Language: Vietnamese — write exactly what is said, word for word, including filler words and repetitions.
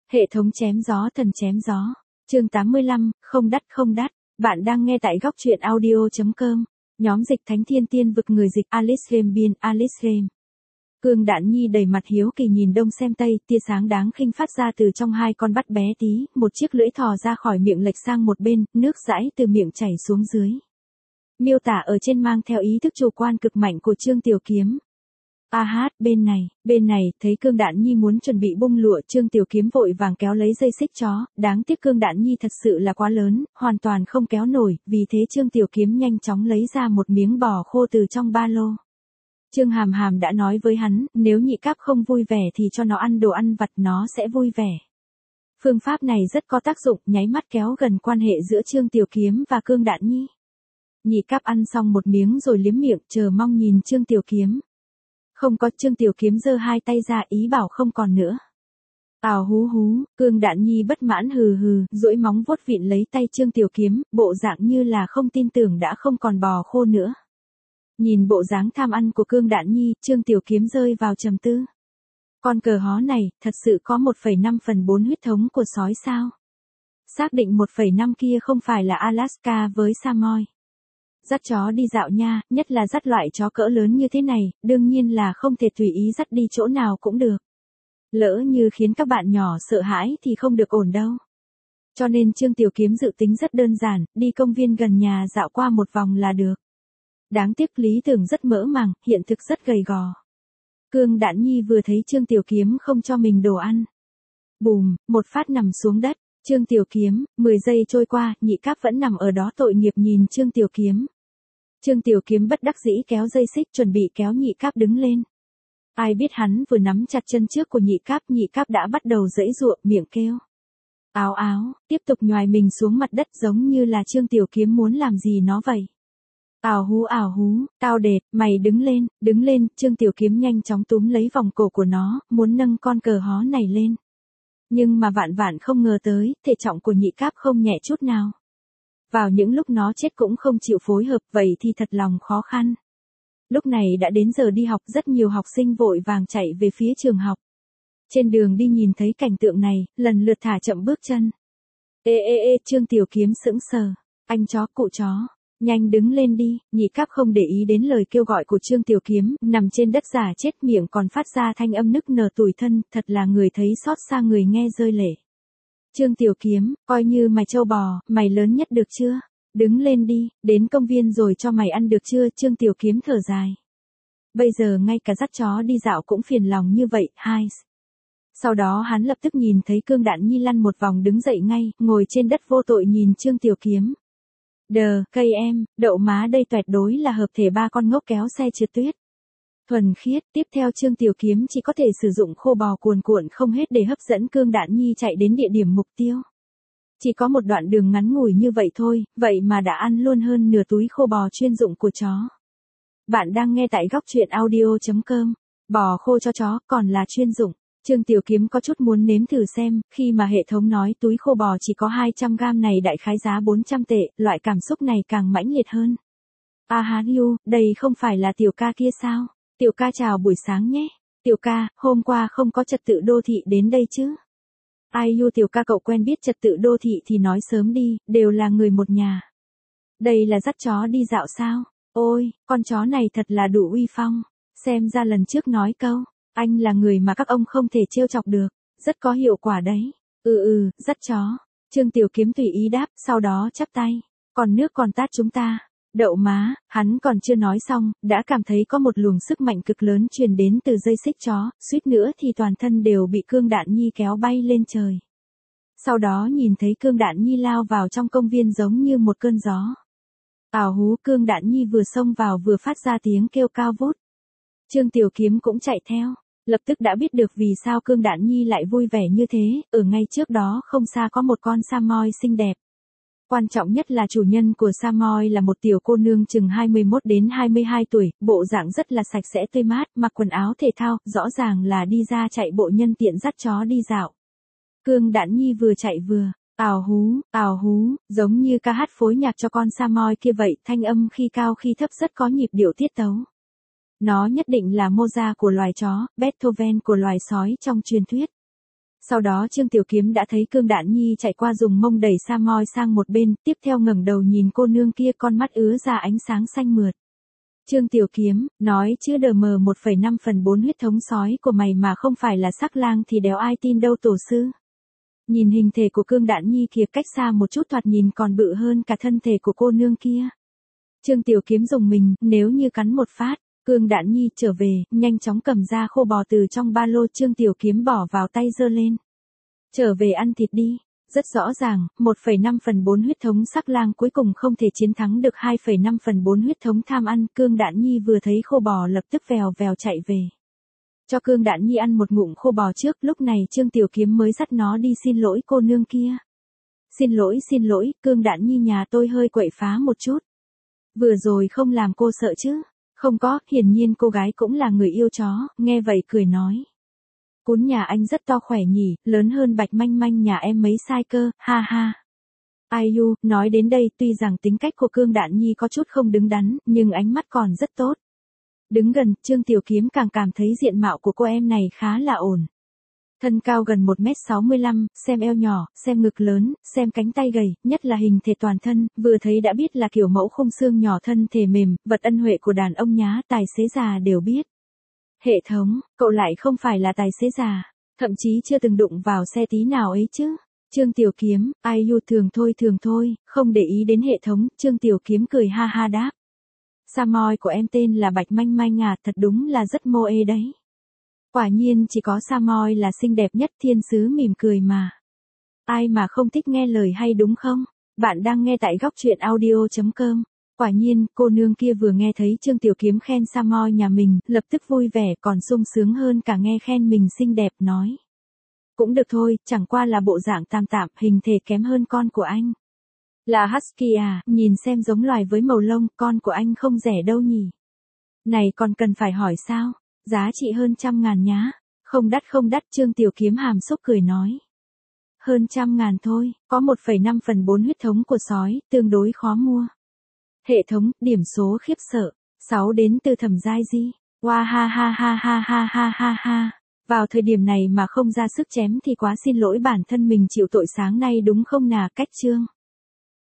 Hệ thống chém gió thần chém gió. Chương tám mươi lăm, không đắt không đắt. Bạn đang nghe tại góc truyện audio chấm com. Nhóm dịch Thánh Thiên Tiên vực người dịch Alice Rem biên Alice Rem. Cương Đạn Nhi đầy mặt hiếu kỳ nhìn đông xem tây, tia sáng đáng khinh phát ra từ trong hai con bắt bé tí, một chiếc lưỡi thò ra khỏi miệng lệch sang một bên, nước dãi từ miệng chảy xuống dưới. Miêu tả ở trên mang theo ý thức chủ quan cực mạnh của Trương Tiểu Kiếm. A hát, bên này, bên này, thấy Cương Đạn Nhi muốn chuẩn bị bung lụa, Trương Tiểu Kiếm vội vàng kéo lấy dây xích chó, đáng tiếc Cương Đạn Nhi thật sự là quá lớn, hoàn toàn không kéo nổi, vì thế Trương Tiểu Kiếm nhanh chóng lấy ra một miếng bò khô từ trong ba lô. Trương Hàm Hàm đã nói với hắn, nếu nhị cáp không vui vẻ thì cho nó ăn đồ ăn vặt nó sẽ vui vẻ. Phương pháp này rất có tác dụng, nháy mắt kéo gần quan hệ giữa Trương Tiểu Kiếm và Cương Đạn Nhi. Nhị cáp ăn xong một miếng rồi liếm miệng, chờ mong nhìn Trương Tiểu Kiếm. Không có, Trương Tiểu Kiếm giơ hai tay ra ý bảo không còn nữa. Ào hú hú, Cương Đạn Nhi bất mãn hừ hừ, duỗi móng vuốt vịn lấy tay Trương Tiểu Kiếm, bộ dạng như là không tin tưởng đã không còn bò khô nữa. Nhìn bộ dáng tham ăn của Cương Đạn Nhi, Trương Tiểu Kiếm rơi vào trầm tư. Con cờ hó này, thật sự có một phẩy năm phần bốn huyết thống của sói sao? Xác định một phẩy năm kia không phải là Alaska với Samoy. Dắt chó đi dạo nha, nhất là dắt loại chó cỡ lớn như thế này, đương nhiên là không thể tùy ý dắt đi chỗ nào cũng được. Lỡ như khiến các bạn nhỏ sợ hãi thì không được ổn đâu. Cho nên Trương Tiểu Kiếm dự tính rất đơn giản, đi công viên gần nhà dạo qua một vòng là được. Đáng tiếc lý tưởng rất mỡ màng, hiện thực rất gầy gò. Cương Đạn Nhi vừa thấy Trương Tiểu Kiếm không cho mình đồ ăn. Bùm, một phát nằm xuống đất. Trương Tiểu Kiếm, mười giây trôi qua, nhị cáp vẫn nằm ở đó tội nghiệp nhìn Trương Tiểu Kiếm. Trương Tiểu Kiếm bất đắc dĩ kéo dây xích chuẩn bị kéo nhị cáp đứng lên. Ai biết hắn vừa nắm chặt chân trước của nhị cáp, nhị cáp đã bắt đầu giãy giụa, miệng kêu. Áo áo, tiếp tục nhoài mình xuống mặt đất giống như là Trương Tiểu Kiếm muốn làm gì nó vậy. Ào hú ào hú, tao đệt, mày đứng lên, đứng lên, Trương Tiểu Kiếm nhanh chóng túm lấy vòng cổ của nó, muốn nâng con cờ hó này lên. Nhưng mà vạn vạn không ngờ tới, thể trọng của nhị cáp không nhẹ chút nào. Vào những lúc nó chết cũng không chịu phối hợp, vậy thì thật lòng khó khăn. Lúc này đã đến giờ đi học, rất nhiều học sinh vội vàng chạy về phía trường học. Trên đường đi nhìn thấy cảnh tượng này, lần lượt thả chậm bước chân. Ê ê ê, Trương Tiểu Kiếm sững sờ. Anh chó, cụ chó. Nhanh đứng lên đi, nhị cáp không để ý đến lời kêu gọi của Trương Tiểu Kiếm, nằm trên đất giả chết miệng còn phát ra thanh âm nức nở tủi thân, thật là người thấy xót xa người nghe rơi lệ. Trương Tiểu Kiếm, coi như mày trâu bò, mày lớn nhất được chưa? Đứng lên đi, đến công viên rồi cho mày ăn được chưa? Trương Tiểu Kiếm thở dài. Bây giờ ngay cả dắt chó đi dạo cũng phiền lòng như vậy, hai. Sau đó hắn lập tức nhìn thấy Cương Đạn Nhi lăn một vòng đứng dậy ngay, ngồi trên đất vô tội nhìn Trương Tiểu Kiếm. Đờ, cây em, đậu má đây tuyệt đối là hợp thể ba con ngốc kéo xe trượt tuyết. Thuần khiết, tiếp theo Trương Tiểu Kiếm chỉ có thể sử dụng khô bò cuồn cuộn không hết để hấp dẫn Cương Đạn Nhi chạy đến địa điểm mục tiêu. Chỉ có một đoạn đường ngắn ngủi như vậy thôi, vậy mà đã ăn luôn hơn nửa túi khô bò chuyên dụng của chó. Bạn đang nghe tại góc truyện audio chấm com, bò khô cho chó còn là chuyên dụng. Trương Tiểu Kiếm có chút muốn nếm thử xem, khi mà hệ thống nói túi khô bò chỉ có hai trăm gam này đại khái giá bốn trăm tệ, loại cảm xúc này càng mãnh liệt hơn. A há yu, đây không phải là Tiểu ca kia sao? Tiểu ca chào buổi sáng nhé. Tiểu ca, hôm qua không có trật tự đô thị đến đây chứ? Ai yu Tiểu ca cậu quen biết trật tự đô thị thì nói sớm đi, đều là người một nhà. Đây là dắt chó đi dạo sao? Ôi, con chó này thật là đủ uy phong. Xem ra lần trước nói câu. Anh là người mà các ông không thể trêu chọc được, rất có hiệu quả đấy. Ừ ừ, dắt chó. Trương Tiểu Kiếm tùy ý đáp, sau đó chắp tay. Còn nước còn tát chúng ta. Đậu má, hắn còn chưa nói xong, đã cảm thấy có một luồng sức mạnh cực lớn truyền đến từ dây xích chó, suýt nữa thì toàn thân đều bị Cương Đạn Nhi kéo bay lên trời. Sau đó nhìn thấy Cương Đạn Nhi lao vào trong công viên giống như một cơn gió. Ào hú, Cương Đạn Nhi vừa xông vào vừa phát ra tiếng kêu cao vút. Trương Tiểu Kiếm cũng chạy theo. Lập tức đã biết được vì sao Cương Đạn Nhi lại vui vẻ như thế, ở ngay trước đó không xa có một con Samoy xinh đẹp. Quan trọng nhất là chủ nhân của Samoy là một tiểu cô nương chừng hai mươi mốt đến hai mươi hai tuổi, bộ dạng rất là sạch sẽ tươi mát, mặc quần áo thể thao, rõ ràng là đi ra chạy bộ nhân tiện dắt chó đi dạo. Cương Đạn Nhi vừa chạy vừa, ào hú, ào hú, giống như ca hát phối nhạc cho con Samoy kia vậy, thanh âm khi cao khi thấp rất có nhịp điệu tiết tấu. Nó nhất định là Mozart của loài chó, Beethoven của loài sói trong truyền thuyết. Sau đó Trương Tiểu Kiếm đã thấy Cương Đạn Nhi chạy qua dùng mông đẩy Samoy sang một bên, tiếp theo ngẩng đầu nhìn cô nương kia, con mắt ứa ra ánh sáng xanh mượt. Trương Tiểu Kiếm, nói chứ đờ mờ một phẩy năm phần bốn huyết thống sói của mày mà không phải là sắc lang thì đéo ai tin đâu tổ sư. Nhìn hình thể của Cương Đạn Nhi kia cách xa một chút thoạt nhìn còn bự hơn cả thân thể của cô nương kia. Trương Tiểu Kiếm dùng mình, nếu như cắn một phát, Cương Đạn Nhi trở về, nhanh chóng cầm ra khô bò từ trong ba lô. Trương Tiểu Kiếm bỏ vào tay giơ lên. Trở về ăn thịt đi. Rất rõ ràng, một phẩy năm phần bốn huyết thống sắc lang cuối cùng không thể chiến thắng được hai phẩy năm phần bốn huyết thống tham ăn. Cương Đạn Nhi vừa thấy khô bò lập tức vèo vèo chạy về. Cho Cương Đạn Nhi ăn một ngụm khô bò trước, lúc này Trương Tiểu Kiếm mới dắt nó đi xin lỗi cô nương kia. Xin lỗi xin lỗi, Cương Đạn Nhi nhà tôi hơi quậy phá một chút. Vừa rồi không làm cô sợ chứ? Không có, hiển nhiên cô gái cũng là người yêu chó, nghe vậy cười nói. Cún nhà anh rất to khỏe nhỉ, lớn hơn Bạch Manh Manh nhà em mấy sai cơ, ha ha. Ai u, nói đến đây tuy rằng tính cách của Cương Đạn Nhi có chút không đứng đắn, nhưng ánh mắt còn rất tốt. Đứng gần, Trương Tiểu Kiếm càng cảm thấy diện mạo của cô em này khá là ổn. Thân cao gần một mét sáu mươi lăm, xem eo nhỏ, xem ngực lớn, xem cánh tay gầy, nhất là hình thể toàn thân, vừa thấy đã biết là kiểu mẫu khung xương nhỏ thân thể mềm, vật ân huệ của đàn ông nhá, tài xế già đều biết. Hệ thống, cậu lại không phải là tài xế già, thậm chí chưa từng đụng vào xe tí nào ấy chứ. Trương Tiểu Kiếm, ai u thường thôi thường thôi, không để ý đến hệ thống, Trương Tiểu Kiếm cười ha ha đáp. Samoy của em tên là Bạch Manh Manh à, thật đúng là rất mô ê đấy. Quả nhiên chỉ có Samoy là xinh đẹp nhất, thiên sứ mỉm cười mà. Ai mà không thích nghe lời hay đúng không? Bạn đang nghe tại góc truyện audio chấm com. Quả nhiên, cô nương kia vừa nghe thấy Trương Tiểu Kiếm khen Samoy nhà mình, lập tức vui vẻ còn sung sướng hơn cả nghe khen mình xinh đẹp, nói. Cũng được thôi, chẳng qua là bộ dạng tam tạm, hình thể kém hơn con của anh. Là Husky à, nhìn xem giống loài với màu lông, con của anh không rẻ đâu nhỉ. Này còn cần phải hỏi sao? Giá trị hơn trăm ngàn nhá. Không đắt không đắt, Trương Tiểu Kiếm hàm xúc cười nói. Hơn trăm ngàn thôi, có một phẩy năm phần bốn huyết thống của sói, tương đối khó mua. Hệ thống, điểm số khiếp sợ, sáu đến từ Thẩm Giai Di. Wow ha ha ha ha ha ha ha ha. Vào thời điểm này mà không ra sức chém thì quá xin lỗi bản thân mình chịu tội sáng nay đúng không nà, cách chương.